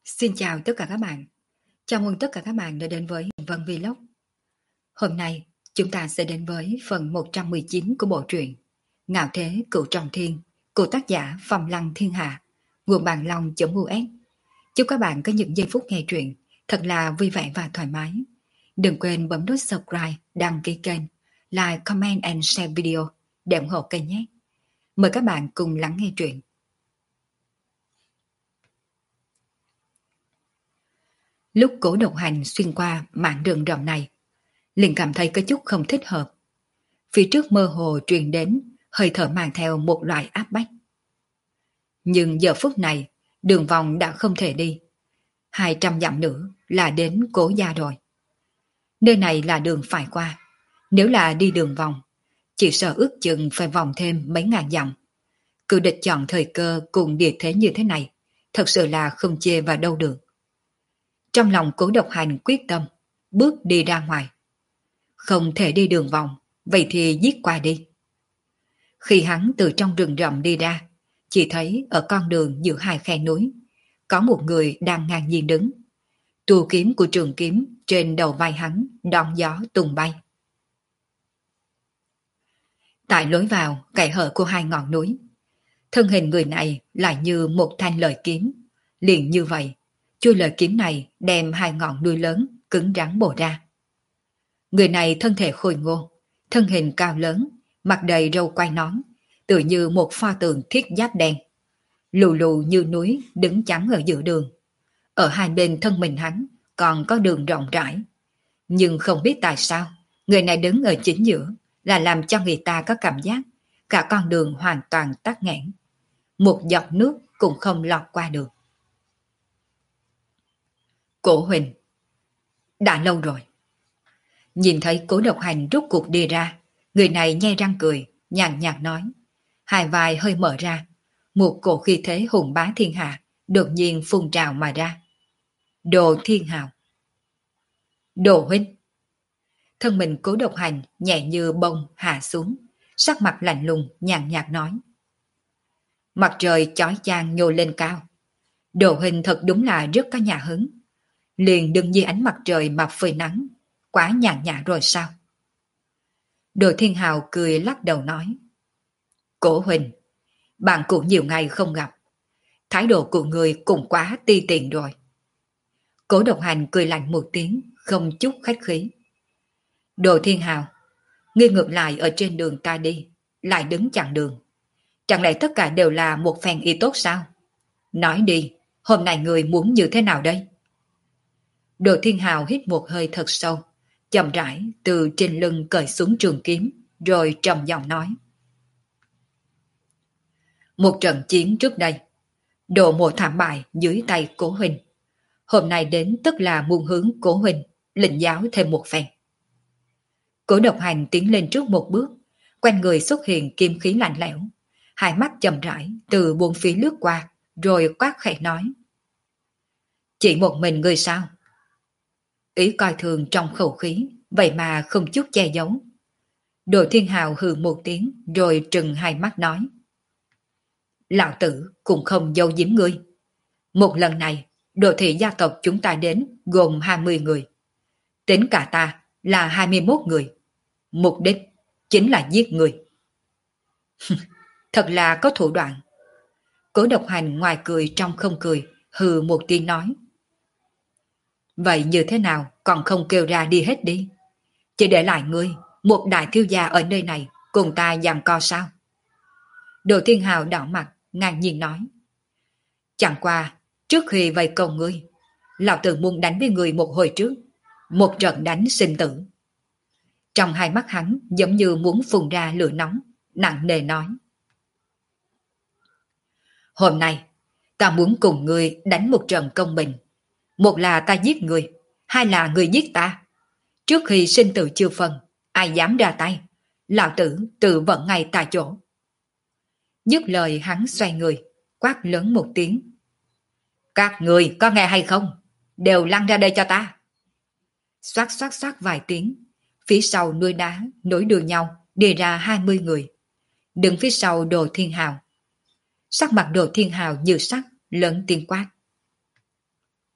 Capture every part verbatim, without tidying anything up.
Xin chào tất cả các bạn. Chào mừng tất cả các bạn đã đến với Vân Vlog. Hôm nay chúng ta sẽ đến với phần một trăm mười chín của bộ truyện Ngạo Thế Cửu Trọng Thiên của tác giả Phong Lăng Thiên Hạ, nguồn bàn long.us. Chúc các bạn có những giây phút nghe truyện thật là vui vẻ và thoải mái. Đừng quên bấm nút subscribe, đăng ký kênh, like, comment and share video để ủng hộ kênh nhé. Mời các bạn cùng lắng nghe truyện. Lúc Cố Độc Hành xuyên qua mảng đường rộng này, liền cảm thấy có chút không thích hợp. Phía trước mơ hồ truyền đến hơi thở mang theo một loại áp bách. Nhưng giờ phút này, đường vòng đã không thể đi. Hai trăm dặm nữa là đến Cố gia rồi. Nơi này là đường phải qua. Nếu là đi đường vòng, chỉ sợ ước chừng phải vòng thêm mấy ngàn dặm. Cự địch chọn thời cơ cùng địa thế như thế này, thật sự là không chê vào đâu được. Trong lòng Cố Độc Hành quyết tâm, bước đi ra ngoài. Không thể đi đường vòng, vậy thì giết qua đi. Khi hắn từ trong rừng rậm đi ra, chỉ thấy ở con đường giữa hai khe núi, có một người đang ngang nhiên đứng. Tua kiếm của trường kiếm trên đầu vai hắn đón gió tung bay. Tại lối vào kẽ hở của hai ngọn núi, thân hình người này lại như một thanh lợi kiếm, liền như vậy. Chui lời kiếm này đem hai ngọn núi lớn cứng rắn bổ ra. Người này thân thể khôi ngô, thân hình cao lớn, mặt đầy râu quai nón, tựa như một pho tượng thiết giáp đen. Lù lù như núi đứng chắn ở giữa đường. Ở hai bên thân mình hắn còn có đường rộng rãi. Nhưng không biết tại sao, người này đứng ở chính giữa là làm cho người ta có cảm giác cả con đường hoàn toàn tắc nghẽn. Một giọt nước cũng không lọt qua được. Cổ Huỳnh. Đã lâu rồi. Nhìn thấy Cố Độc Hành rút cuộc đi ra, người này nhe răng cười, nhàn nhạt nói. Hai vai hơi mở ra, một cổ khí thế hùng bá thiên hạ đột nhiên phun trào mà ra. Đồ Thiên Hào. Đồ huynh. Thân mình Cố Độc Hành nhẹ như bông hạ xuống, sắc mặt lạnh lùng nhàn nhạt nói. Mặt trời chói chang nhô lên cao. Đồ huynh thật đúng là rất có nhà hứng. Liền đừng dưới ánh mặt trời mà phơi nắng, quá nhàn nhã rồi sao? Đồ Thiên Hào cười lắc đầu nói. Cổ Huỳnh, bạn cũng nhiều ngày không gặp. Thái độ của người cũng quá ti tiện rồi. Cố Độc Hành cười lạnh một tiếng, không chút khách khí. Đồ Thiên Hào, ngươi ngược lại ở trên đường ta đi, lại đứng chặn đường. Chẳng lẽ tất cả đều là một phen ý tốt sao? Nói đi, hôm nay người muốn như thế nào đây? Đồ Thiên Hào hít một hơi thật sâu, chậm rãi từ trên lưng cởi xuống trường kiếm, rồi trầm giọng nói. Một trận chiến trước đây, Đồ Mộ thảm bại dưới tay Cố Huỳnh. Hôm nay đến tức là muốn hướng Cố Huỳnh, lĩnh giáo thêm một phen. Cố Độc Hành tiến lên trước một bước, quanh người xuất hiện kim khí lạnh lẽo, hai mắt chậm rãi từ bốn phía lướt qua, rồi quát khẽ nói. Chỉ một mình ngươi sao? Ý coi thường trong khẩu khí, vậy mà không chút che giấu. Đồ Thiên Hào hừ một tiếng, rồi trừng hai mắt nói. Lão tử cũng không giấu giếm ngươi. Một lần này, đồ thị gia tộc chúng ta đến gồm hai mươi người. Tính cả ta là hai mươi mốt người. Mục đích chính là giết người. Thật là có thủ đoạn. Cố Độc Hành ngoài cười trong không cười, hừ một tiếng nói. Vậy như thế nào còn không kêu ra đi hết đi? Chỉ để lại ngươi, một đại thiếu gia ở nơi này, cùng ta giằng co sao? Đồ Thiên Hào đỏ mặt, ngang nhiên nói. Chẳng qua, trước khi vây công ngươi, lão tử muốn đánh với ngươi một hồi trước, một trận đánh sinh tử. Trong hai mắt hắn giống như muốn phun ra lửa nóng, nặng nề nói. Hôm nay, ta muốn cùng ngươi đánh một trận công bình. Một là ta giết người, hai là người giết ta. Trước khi sinh tử chưa phân, ai dám ra tay, lão tử tự vận ngay tại chỗ. Dứt lời hắn xoay người, quát lớn một tiếng. Các người có nghe hay không? Đều lăn ra đây cho ta. Xoát xoát xoát vài tiếng, phía sau núi đá nối đuôi nhau đi ra hai mươi người. Đứng phía sau Đồ Thiên Hào. Sắc mặt Đồ Thiên Hào như sắc, lớn tiếng quát.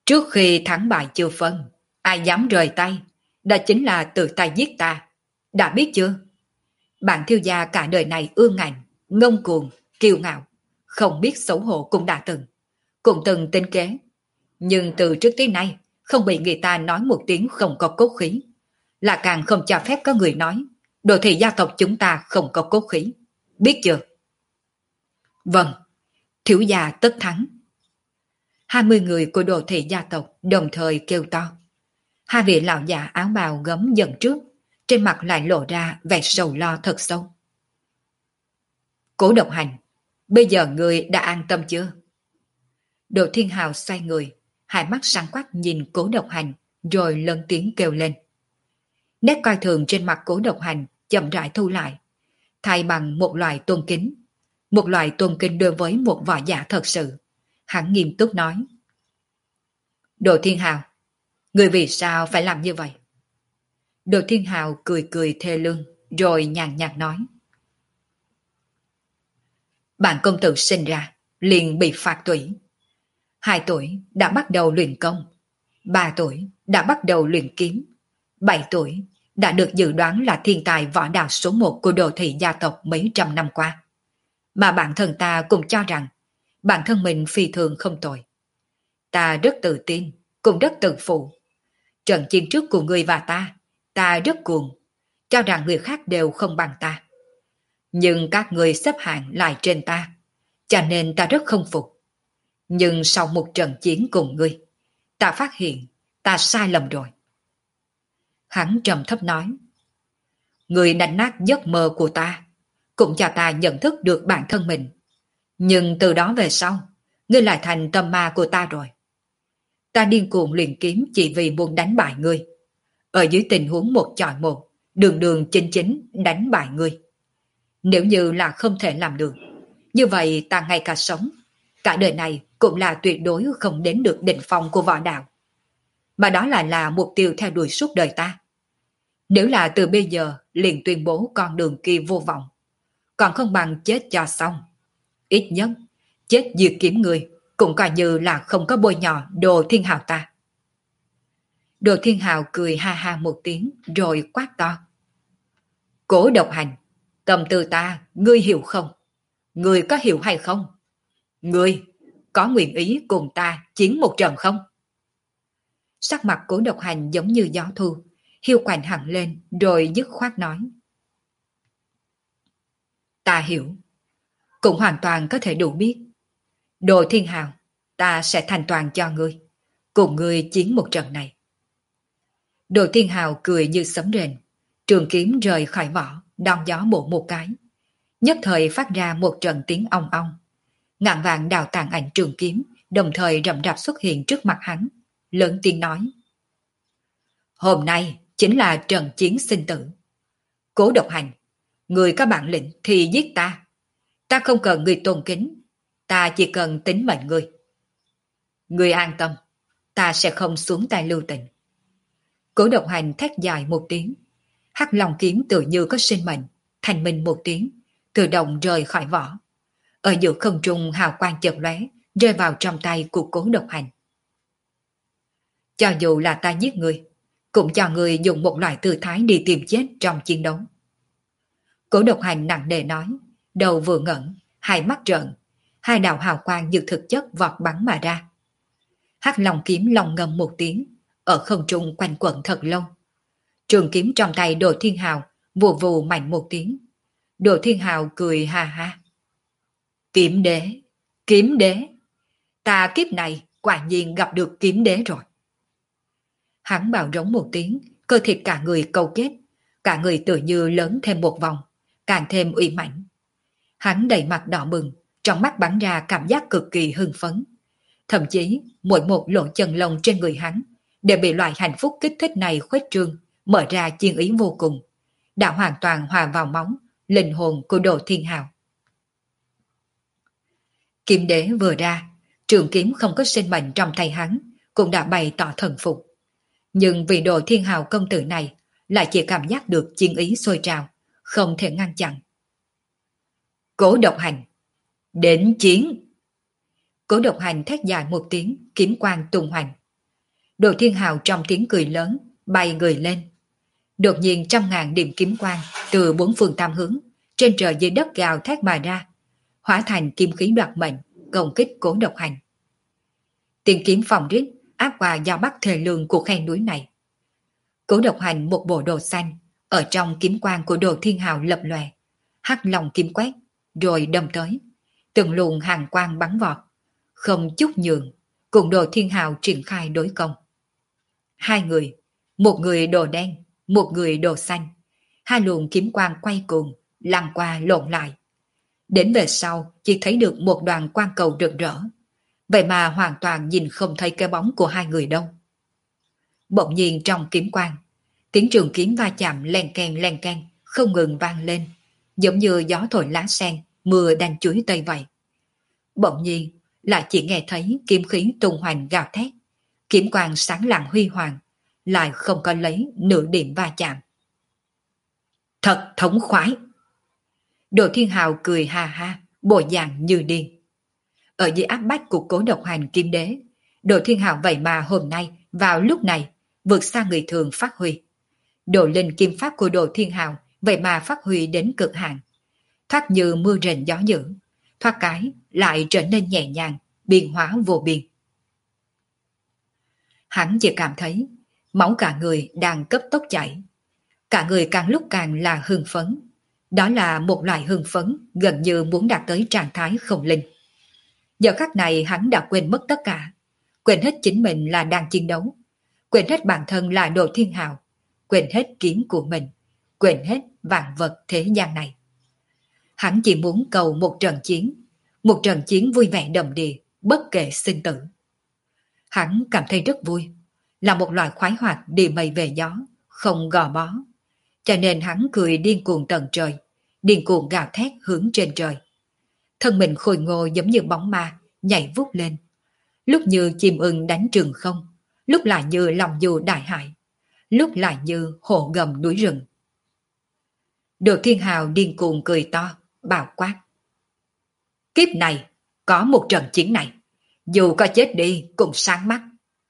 Trước khi thắng bại chưa phân, ai dám rời tay, đó chính là tự tay giết ta. Đã biết chưa? Bạn thiếu gia cả đời này ương ngạnh, ngông cuồng, kiêu ngạo, không biết xấu hổ cũng đã từng. Cũng từng tính kế. Nhưng từ trước tới nay, không bị người ta nói một tiếng không có cốt khí. Là càng không cho phép có người nói, đồ thị gia tộc chúng ta không có cốt khí. Biết chưa? Vâng, thiếu gia tất thắng. Hai mươi người của đồ thị gia tộc đồng thời kêu to. Hai vị lão già áo bào gấm dần trước, trên mặt lại lộ ra vẻ sầu lo thật sâu. Cố Độc Hành, bây giờ người đã an tâm chưa? Đỗ Thiên Hào xoay người, hai mắt sáng quắc nhìn Cố Độc Hành, rồi lớn tiếng kêu lên. Nét coi thường trên mặt Cố Độc Hành chậm rãi thu lại, thay bằng một loại tôn kính, một loại tôn kính đối với một võ giả thật sự. Hắn nghiêm túc nói. Đỗ Thiên Hào, người vì sao phải làm như vậy? Đỗ Thiên Hào cười cười thê lương, rồi nhàn nhạt nói. Bản công tử sinh ra, liền bị phạt tủy. Hai tuổi đã bắt đầu luyện công, ba tuổi đã bắt đầu luyện kiếm, bảy tuổi đã được dự đoán là thiên tài võ đạo số một của đồ thị gia tộc mấy trăm năm qua. Mà bản thân ta cũng cho rằng bản thân mình phi thường không tồi. Ta rất tự tin, cũng rất tự phụ. Trận chiến trước của người và ta, ta rất cuồng, cho rằng người khác đều không bằng ta. Nhưng các người xếp hạng lại trên ta, cho nên ta rất không phục. Nhưng sau một trận chiến cùng ngươi, ta phát hiện ta sai lầm rồi. Hắn trầm thấp nói. Ngươi đánh nát giấc mơ của ta, cũng cho ta nhận thức được bản thân mình. Nhưng từ đó về sau, ngươi lại thành tâm ma của ta rồi. Ta điên cuồng luyện kiếm chỉ vì muốn đánh bại ngươi. Ở dưới tình huống một chọi một, đường đường chính chính đánh bại ngươi. Nếu như là không thể làm được, như vậy ta ngay cả sống, cả đời này cũng là tuyệt đối không đến được đỉnh phong của võ đạo. Mà đó lại là mục tiêu theo đuổi suốt đời ta. Nếu là từ bây giờ liền tuyên bố con đường kia vô vọng, còn không bằng chết cho xong. Ít nhất, chết diệt kiếm người cũng coi như là không có bôi nhọ Đồ Thiên Hào ta. Đồ Thiên Hào cười ha ha một tiếng rồi quát to. Cố Độc Hành, tâm tư ta, ngươi hiểu không? Ngươi có hiểu hay không? Ngươi có nguyện ý cùng ta chiến một trận không? Sắc mặt Cố Độc Hành giống như gió thu, hiu quạnh hẳn lên rồi dứt khoát nói. Ta hiểu, cũng hoàn toàn có thể đủ biết. Đồ Thiên Hào, ta sẽ thành toàn cho ngươi, cùng ngươi chiến một trận này. Đồ Thiên Hào cười như sấm rền, trường kiếm rời khỏi vỏ, đón gió bổ một cái. Nhất thời phát ra một trận tiếng ong ong. Ngàn vạn đạo tàn ảnh trường kiếm đồng thời rậm rạp xuất hiện trước mặt hắn, lớn tiếng nói. Hôm nay chính là trận chiến sinh tử. Cố Độc Hành, người có bản lĩnh thì giết ta. Ta không cần người tôn kính, ta chỉ cần tính mệnh người. Người an tâm, ta sẽ không xuống tay lưu tình. Cố Độc Hành thét dài một tiếng, hắc long kiếm tự như có sinh mệnh, thành minh một tiếng, tự động rời khỏi vỏ. Ở giữa không trung hào quang chợt lóe, rơi vào trong tay của Cố Độc Hành. Cho dù là ta giết người, cũng cho người dùng một loại tư thái đi tìm chết trong chiến đấu. Cố Độc Hành nặng nề nói, đầu vừa ngẩng, hai mắt trợn, hai đạo hào quang như thực chất vọt bắn mà ra. Hắc long kiếm long ngâm một tiếng, ở không trung quanh quẩn thật lâu. Trường kiếm trong tay Đồ Thiên Hào vù vù mạnh một tiếng. Đồ Thiên Hào cười ha ha. Kiếm đế, kiếm đế. Ta kiếp này quả nhiên gặp được kiếm đế rồi. Hắn bạo rống một tiếng, cơ thịt cả người câu kết, cả người tự như lớn thêm một vòng, càng thêm uy mãnh. Hắn đầy mặt đỏ bừng, trong mắt bắn ra cảm giác cực kỳ hưng phấn. Thậm chí, mỗi một lỗ chân lông trên người hắn đều bị loại hạnh phúc kích thích này khuếch trương, mở ra chiên ý vô cùng, đã hoàn toàn hòa vào máu, linh hồn của Đồ Thiên Hào. Kiếm đế vừa ra, trường kiếm không có sinh mệnh trong tay hắn, cũng đã bày tỏ thần phục. Nhưng vì Đồ Thiên Hào công tử này lại chỉ cảm giác được chiên ý sôi trào, không thể ngăn chặn. Cố Độc Hành, đến chiến! Cố Độc Hành thét dài một tiếng, kiếm quang tung hoành, Đồ Thiên Hào trong tiếng cười lớn, bay người lên. Đột nhiên trăm ngàn điểm kiếm quang từ bốn phương tám hướng, trên trời dưới đất gào thét mà ra, hóa thành kim khí đoạt mệnh, công kích Cố Độc Hành. Tiếng kiếm phòng rít áp qua giao bắc thề lương của khe núi này. Cố Độc Hành một bộ đồ xanh, ở trong kiếm quang của Đồ Thiên Hào lập lòe, hắc lòng kiếm quét, rồi đâm tới, từng luồng hàng quang bắn vọt, không chút nhường, cùng Đồ Thiên Hào triển khai đối công. Hai người, một người đồ đen, một người đồ xanh, hai luồng kiếm quang quay cuồng, lăn qua lộn lại. Đến về sau chỉ thấy được một đoàn quang cầu rực rỡ, vậy mà hoàn toàn nhìn không thấy cái bóng của hai người đâu. Bỗng nhiên trong kiếm quang, tiếng trường kiếm va chạm len keng len keng không ngừng vang lên, giống như gió thổi lá sen, mưa đang chuối tây vậy. Bỗng nhiên lại chỉ nghe thấy kiếm khí tung hoành gào thét, kiếm quang sáng lạng huy hoàng, lại không có lấy nửa điểm va chạm. Thật thống khoái! Đồ Thiên Hào cười ha ha, bộ dạng như điên. Ở dưới áp bách của Cố Độc Hành Kim Đế, Đồ Thiên Hào vậy mà hôm nay, vào lúc này, vượt xa người thường phát huy. Đồ linh kim pháp của Đồ Thiên Hào vậy mà phát huy đến cực hạn. Thoát như mưa rền gió dữ, thoát cái lại trở nên nhẹ nhàng, biên hóa vô biên. Hắn chỉ cảm thấy máu cả người đang cấp tốc chảy. Cả người càng lúc càng là hưng phấn. Đó là một loại hưng phấn gần như muốn đạt tới trạng thái không linh. Giờ khắc này hắn đã quên mất tất cả. Quên hết chính mình là đang chiến đấu. Quên hết bản thân là Đồ Thiên Hào. Quên hết kiếm của mình. Quên hết vạn vật thế gian này. Hắn chỉ muốn cầu một trận chiến. Một trận chiến vui vẻ đầm đìa, bất kể sinh tử. Hắn cảm thấy rất vui. Là một loại khoái hoạt đi mây về gió, không gò bó. Cho nên hắn cười điên cuồng tận trời, điên cuồng gào thét hướng trên trời. Thân mình khôi ngô giống như bóng ma, nhảy vút lên. Lúc như chim ưng đánh trường không, lúc lại như lòng dù đại hải, lúc lại như hổ gầm núi rừng. Đồ Thiên Hào điên cuồng cười to, bạo quát. Kiếp này, có một trận chiến này, dù có chết đi cũng sáng mắt.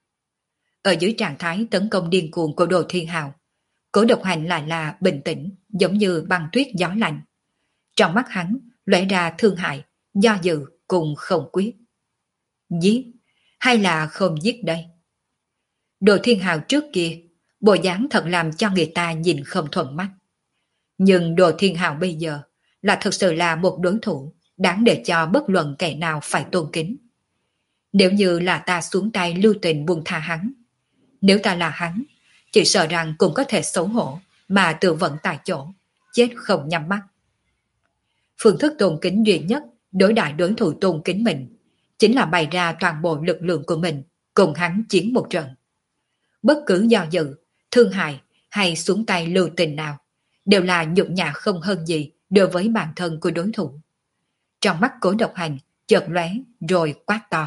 Ở dưới trạng thái tấn công điên cuồng của Đồ Thiên Hào, Cố Độc Hành lại là bình tĩnh, giống như băng tuyết gió lạnh. Trong mắt hắn lóe ra thương hại, do dự cùng không quyết. Giết hay là không giết đây? Đồ Thiên Hào trước kia, bộ dáng thật làm cho người ta nhìn không thuận mắt. Nhưng Đồ Thiên Hào bây giờ là thực sự là một đối thủ đáng để cho bất luận kẻ nào phải tôn kính. Nếu như là ta xuống tay lưu tình buông tha hắn, nếu ta là hắn, chỉ sợ rằng cũng có thể xấu hổ mà tự vận tại chỗ, chết không nhắm mắt. Phương thức tôn kính duy nhất đối đại đối thủ tôn kính mình chính là bày ra toàn bộ lực lượng của mình cùng hắn chiến một trận. Bất cứ do dự, thương hại hay xuống tay lưu tình nào đều là nhục nhã không hơn gì đối với bản thân của đối thủ. Trong mắt Cố Độc Hành chợt lóe rồi quát to.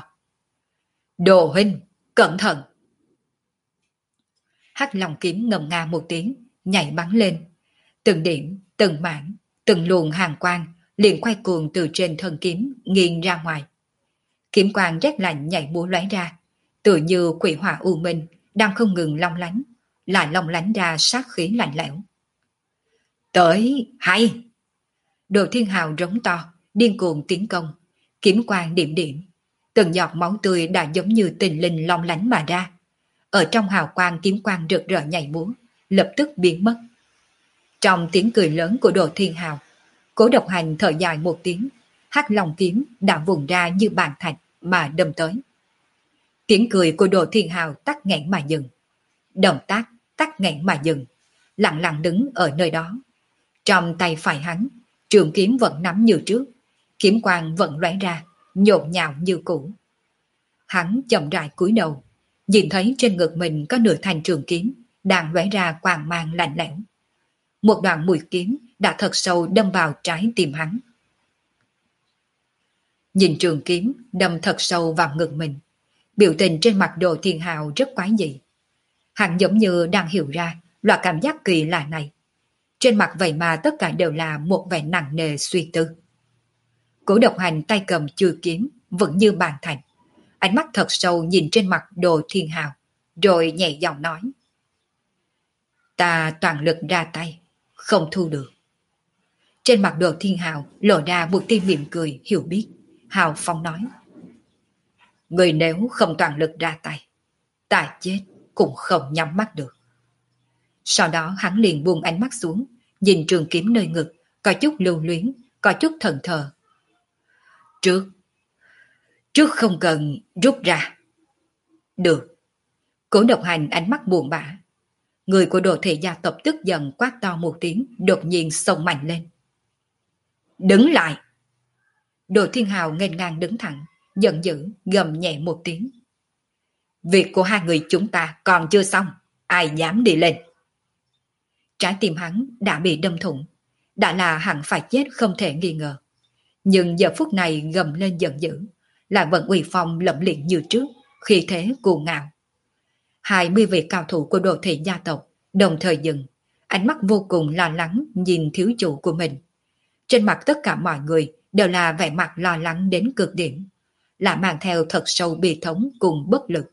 Đồ huynh, cẩn thận! Hắc Long kiếm ngầm nga một tiếng, nhảy bắn lên. Từng điểm, từng mảng, từng luồng hàng quang liền quay cuồng từ trên thân kiếm nghiêng ra ngoài. Kiếm quang rét lạnh nhảy múa lóe ra, tựa như quỷ hỏa u minh đang không ngừng long lánh, lại long lánh ra sát khí lạnh lẽo. Tới, hay! Đồ Thiên Hào rống to, điên cuồng tiến công, kiếm quang điểm điểm, từng giọt máu tươi đã giống như tình linh long lánh mà ra. Ở trong hào quang kiếm quang rực rỡ nhảy múa, lập tức biến mất. Trong tiếng cười lớn của Đồ Thiên Hào, Cố Độc Hành thở dài một tiếng, hắc long kiếm đã vùng ra như bàn thạch mà đâm tới. Tiếng cười của Đồ Thiên Hào tắt nghẽn mà dừng, động tác tắt nghẽn mà dừng, lặng lặng đứng ở nơi đó. Trong tay phải hắn, trường kiếm vẫn nắm như trước, kiếm quang vẫn lóe ra, nhộn nhạo như cũ. Hắn chậm rãi cúi đầu, nhìn thấy trên ngực mình có nửa thanh trường kiếm đang lóe ra quang mang lạnh lẽo. Một đoạn mũi kiếm đã thật sâu đâm vào trái tim hắn. Nhìn trường kiếm đâm thật sâu vào ngực mình, biểu tình trên mặt Đồ Thiên Hào rất quái dị. Hắn giống như đang hiểu ra loại cảm giác kỳ lạ này. Trên mặt vậy mà tất cả đều là một vẻ nặng nề suy tư. Cố Độc Hành tay cầm chùi kiếm vững như bàn thạch, ánh mắt thật sâu nhìn trên mặt Đồ Thiên Hào, rồi nhẹ giọng nói. Ta toàn lực ra tay, không thu được. Trên mặt Đồ Thiên Hào lộ ra một tia mỉm cười hiểu biết. Hào Phong nói. Người nếu không toàn lực ra tay, ta chết cũng không nhắm mắt được. Sau đó hắn liền buông ánh mắt xuống, nhìn trường kiếm nơi ngực, có chút lưu luyến, có chút thần thờ. Trước, trước không cần rút ra. Được. Cố Độc Hành ánh mắt buồn bã. Người của Đồ Thị gia tộc tức giận quát to một tiếng, đột nhiên xông mạnh lên. Đứng lại! Đồ Thiên Hào nghênh ngang đứng thẳng, giận dữ, gầm nhẹ một tiếng. Việc của hai người chúng ta còn chưa xong, ai dám đi lên? Trái tim hắn đã bị đâm thủng, đã là hẳn phải chết không thể nghi ngờ. Nhưng giờ phút này gầm lên giận dữ, lại vẫn uy phong lẫm liệt như trước, khi thế cuồng ngạo. Hai mươi vị cao thủ của Đồ Thị gia tộc đồng thời dừng, ánh mắt vô cùng lo lắng nhìn thiếu chủ của mình. Trên mặt tất cả mọi người đều là vẻ mặt lo lắng đến cực điểm, là mang theo thật sâu bi thống cùng bất lực.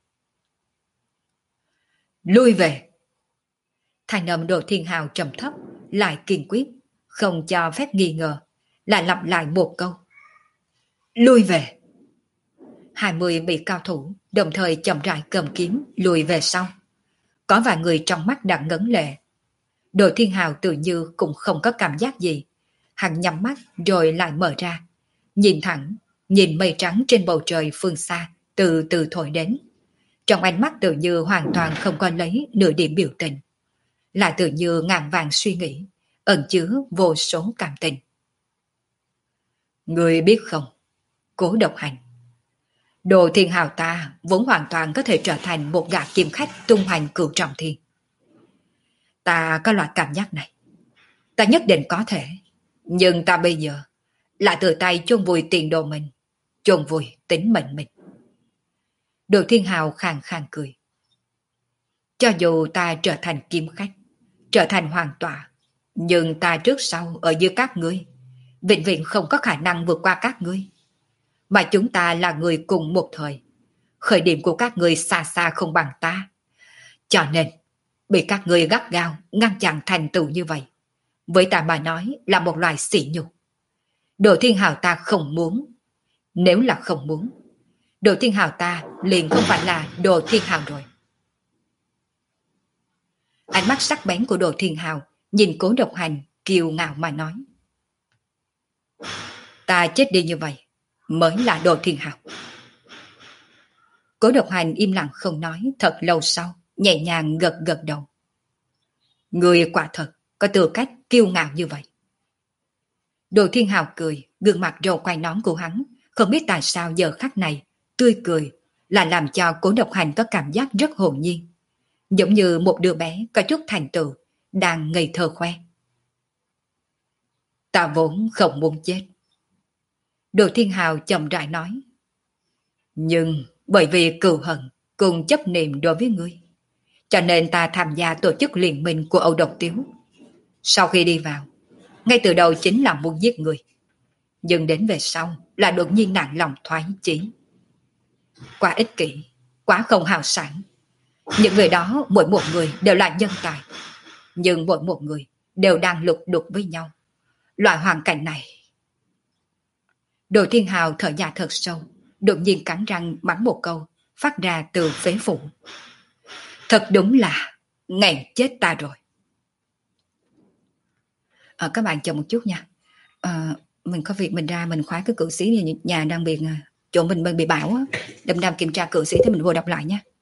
Lui về! Thành âm Đồ Thiên Hào trầm thấp, lại kiên quyết, không cho phép nghi ngờ, lại lặp lại một câu. Lui về! Hai mươi vị cao thủ đồng thời chậm rãi cầm kiếm lùi về sau. Có vài người trong mắt đã ngấn lệ. Đồ Thiên Hào tự như cũng không có cảm giác gì. Hắn nhắm mắt rồi lại mở ra. Nhìn thẳng, nhìn mây trắng trên bầu trời phương xa, từ từ thổi đến. Trong ánh mắt tự như hoàn toàn không có lấy nửa điểm biểu tình. Lại tự như ngàn vàng suy nghĩ, ẩn chứa vô số cảm tình. Người biết không, Cố Độc Hành. Đồ Thiên Hào ta vốn hoàn toàn có thể trở thành một gã kiếm khách tung hoành cửu trọng thiên. Ta có loại cảm giác này. Ta nhất định có thể. Nhưng ta bây giờ lại tự tay chôn vùi tiền đồ mình, chôn vùi tính mệnh mình. Đồ Thiên Hào khàn khàn cười. Cho dù ta trở thành kiếm khách, trở thành hoàng tọa, nhưng ta trước sau ở dưới các ngươi, vĩnh viễn không có khả năng vượt qua các ngươi. Mà chúng ta là người cùng một thời. Khởi điểm của các ngươi xa xa không bằng ta. Cho nên, bị các ngươi gắt gao, ngăn chặn thành tựu như vậy. Với ta mà nói là một loài sỉ nhục. Đồ Thiên Hào ta không muốn. Nếu là không muốn, Đồ Thiên Hào ta liền không phải là Đồ Thiên Hào rồi. Ánh mắt sắc bén của Đồ Thiên Hào nhìn Cố Độc Hành kiêu ngạo mà nói. Ta chết đi như vậy mới là Đồ Thiên Hào. Cố Độc Hành im lặng không nói, thật lâu sau nhẹ nhàng gật gật đầu. Người quả thật có tư cách kiêu ngạo như vậy. Đồ Thiên Hào cười, gương mặt râu quai nón của hắn không biết tại sao giờ khắc này tươi cười là làm cho Cố Độc Hành có cảm giác rất hồn nhiên, giống như một đứa bé có chút thành tựu đang ngây thơ khoe. Ta vốn không muốn chết. Đồ Thiên Hào chậm rãi nói. Nhưng bởi vì cừu hận cùng chấp niệm đối với ngươi, cho nên ta tham gia tổ chức liên minh của Âu Độc Tiếu. Sau khi đi vào, ngay từ đầu chính là muốn giết ngươi, nhưng đến về sau là đột nhiên nản lòng thoái chí. Quá ích kỷ, quá không hào sản. Những người đó mỗi một người đều là nhân tài, nhưng mỗi một người đều đang lục đục với nhau. Loại hoàn cảnh này. Đồ Thiên Hào thở dài thật sâu, đột nhiên cắn răng mắng một câu, phát ra từ phế phủ. Thật đúng là nghẹn chết ta rồi. À, các bạn chờ một chút nha. À, mình có việc mình ra mình khóa cái cửa xí, nhà đang bị chỗ mình bị bão á, đâm đâm kiểm tra cửa xí thì mình vô đọc lại nha.